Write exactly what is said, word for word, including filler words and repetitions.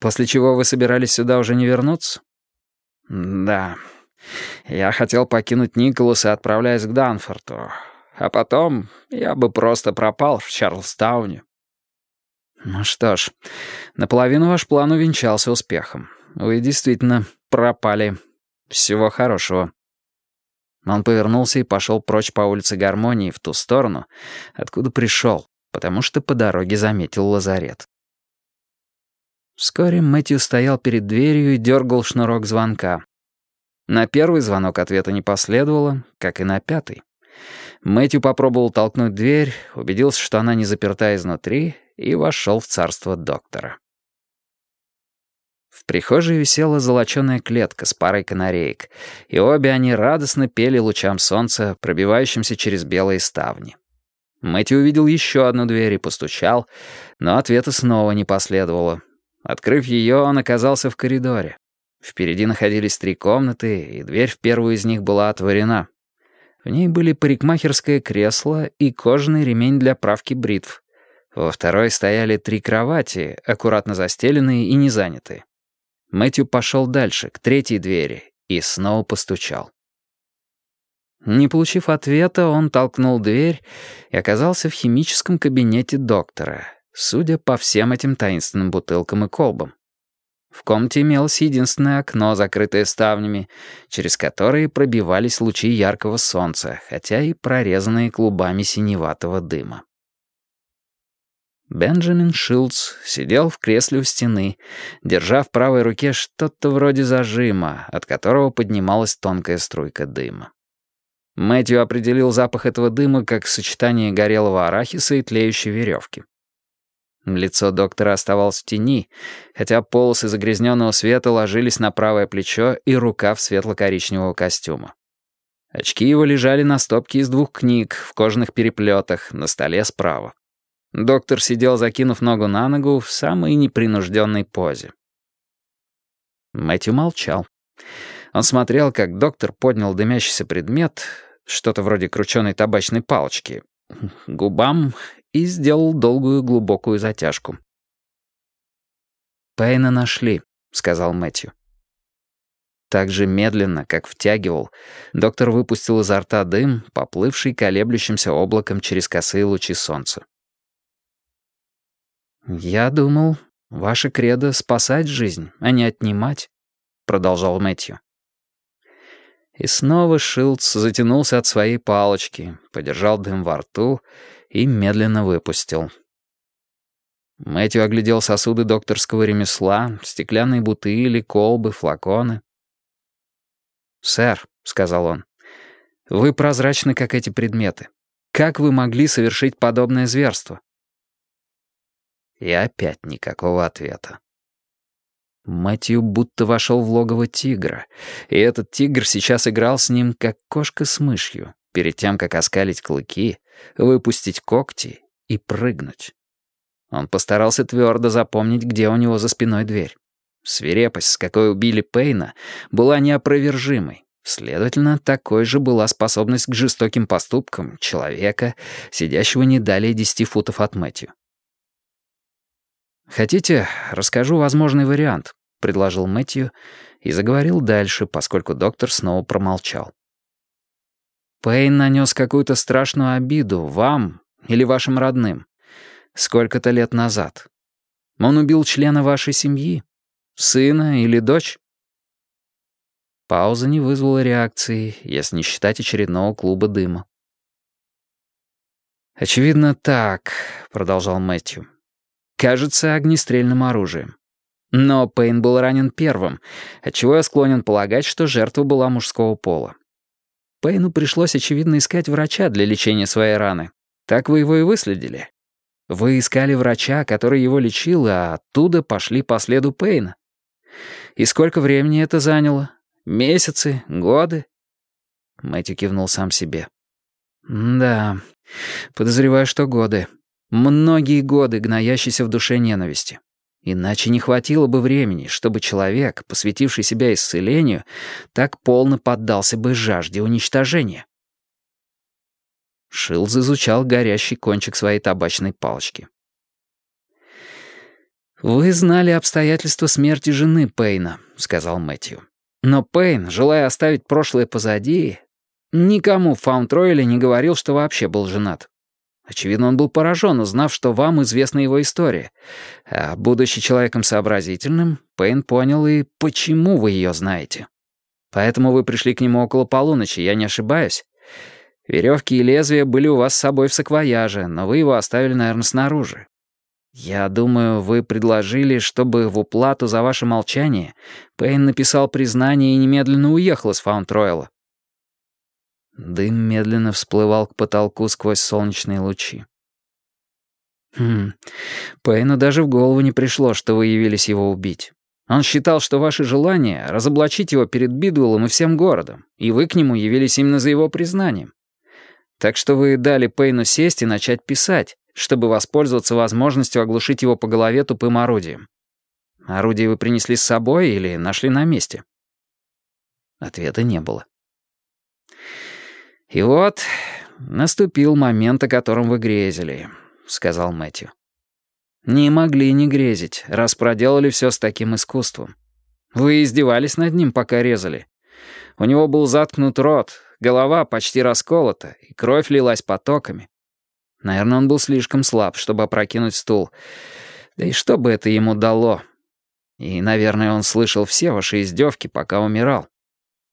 После чего вы собирались сюда уже не вернуться? Да. Я хотел покинуть Николаса, отправляясь к Данфорту. А потом я бы просто пропал в Чарльстауне. Ну что ж, наполовину ваш план увенчался успехом. Вы действительно пропали. Всего хорошего. Он повернулся и пошел прочь по улице Гармонии в ту сторону, откуда пришел, потому что по дороге заметил лазарет. Вскоре Мэтью стоял перед дверью и дергал шнурок звонка. На первый звонок ответа не последовало, как и на пятый. Мэтью попробовал толкнуть дверь, убедился, что она не заперта изнутри, и вошел в царство доктора. В прихожей висела золоченая клетка с парой канареек, и обе они радостно пели лучам солнца, пробивающимся через белые ставни. Мэтью увидел еще одну дверь и постучал, но ответа снова не последовало. Открыв ее, он оказался в коридоре. Впереди находились три комнаты, и дверь в первую из них была отворена. В ней были парикмахерское кресло и кожаный ремень для правки бритв. Во второй стояли три кровати, аккуратно застеленные и не занятые. Мэтью пошел дальше, к третьей двери, и снова постучал. Не получив ответа, он толкнул дверь и оказался в химическом кабинете доктора, судя по всем этим таинственным бутылкам и колбам. В комнате имелось единственное окно, закрытое ставнями, через которые пробивались лучи яркого солнца, хотя и прорезанные клубами синеватого дыма. Бенджамин Шилдс сидел в кресле у стены, держа в правой руке что-то вроде зажима, от которого поднималась тонкая струйка дыма. Мэтью определил запах этого дыма как сочетание горелого арахиса и тлеющей веревки. Лицо доктора оставалось в тени, хотя полосы загрязненного света ложились на правое плечо и рукав светло-коричневого костюма. Очки его лежали на стопке из двух книг в кожаных переплетах на столе справа. Доктор сидел, закинув ногу на ногу, в самой непринужденной позе. Мэтью молчал. Он смотрел, как доктор поднял дымящийся предмет, что-то вроде крученой табачной палочки, к губам и сделал долгую глубокую затяжку. «Пэйна нашли», — сказал Мэтью. Так же медленно, как втягивал, доктор выпустил изо рта дым, поплывший колеблющимся облаком через косые лучи солнца. «Я думал, ваше кредо — спасать жизнь, а не отнимать», — продолжал Мэтью. И снова Шилдс затянулся от своей палочки, подержал дым во рту и медленно выпустил. Мэтью оглядел сосуды докторского ремесла, стеклянные бутыли, колбы, флаконы. «Сэр», — сказал он, — «вы прозрачны, как эти предметы. Как вы могли совершить подобное зверство?» И опять никакого ответа. Мэтью будто вошел в логово тигра, и этот тигр сейчас играл с ним, как кошка с мышью, перед тем, как оскалить клыки, выпустить когти и прыгнуть. Он постарался твердо запомнить, где у него за спиной дверь. Свирепость, с какой убили Пэйна, была неопровержимой. Следовательно, такой же была способность к жестоким поступкам человека, сидящего не далее десяти футов от Мэтью. «Хотите, расскажу возможный вариант», — предложил Мэтью и заговорил дальше, поскольку доктор снова промолчал. «Пэйн нанес какую-то страшную обиду вам или вашим родным сколько-то лет назад. Он убил члена вашей семьи, сына или дочь?» Пауза не вызвала реакции, если не считать очередного клуба дыма. «Очевидно, так», — продолжал Мэтью. «Кажется, огнестрельным оружием. Но Пэйн был ранен первым, отчего я склонен полагать, что жертва была мужского пола. Пэйну пришлось, очевидно, искать врача для лечения своей раны. Так вы его и выследили. Вы искали врача, который его лечил, а оттуда пошли по следу Пэйна. И сколько времени это заняло? Месяцы? Годы?» Мэтью кивнул сам себе. «Да, подозреваю, что годы. Многие годы гноящейся в душе ненависти. Иначе не хватило бы времени, чтобы человек, посвятивший себя исцелению, так полно поддался бы жажде уничтожения». Шилдс изучал горящий кончик своей табачной палочки. «Вы знали обстоятельства смерти жены Пейна», — сказал Мэтью. «Но Пейн, желая оставить прошлое позади, никому в Фаунд-Ройле не говорил, что вообще был женат. Очевидно, он был поражен, узнав, что вам известна его история. А будучи человеком сообразительным, Пейн понял и почему вы ее знаете. Поэтому вы пришли к нему около полуночи, я не ошибаюсь? Веревки и лезвия были у вас с собой в саквояже, но вы его оставили, наверное, снаружи. Я думаю, вы предложили, чтобы в уплату за ваше молчание Пейн написал признание и немедленно уехал из Фаунд-Ройла». Дым медленно всплывал к потолку сквозь солнечные лучи. «Хм, Пейну даже в голову не пришло, что вы явились его убить. Он считал, что ваше желание — разоблачить его перед Бидуэллом и всем городом, и вы к нему явились именно за его признанием. Так что вы дали Пейну сесть и начать писать, чтобы воспользоваться возможностью оглушить его по голове тупым орудием. Орудие вы принесли с собой или нашли на месте?» Ответа не было. «И вот наступил момент, о котором вы грезили», — сказал Мэтью. «Не могли не грезить, раз проделали все с таким искусством. Вы издевались над ним, пока резали. У него был заткнут рот, голова почти расколота, и кровь лилась потоками. Наверное, он был слишком слаб, чтобы опрокинуть стул. Да и что бы это ему дало? И, наверное, он слышал все ваши издевки, пока умирал.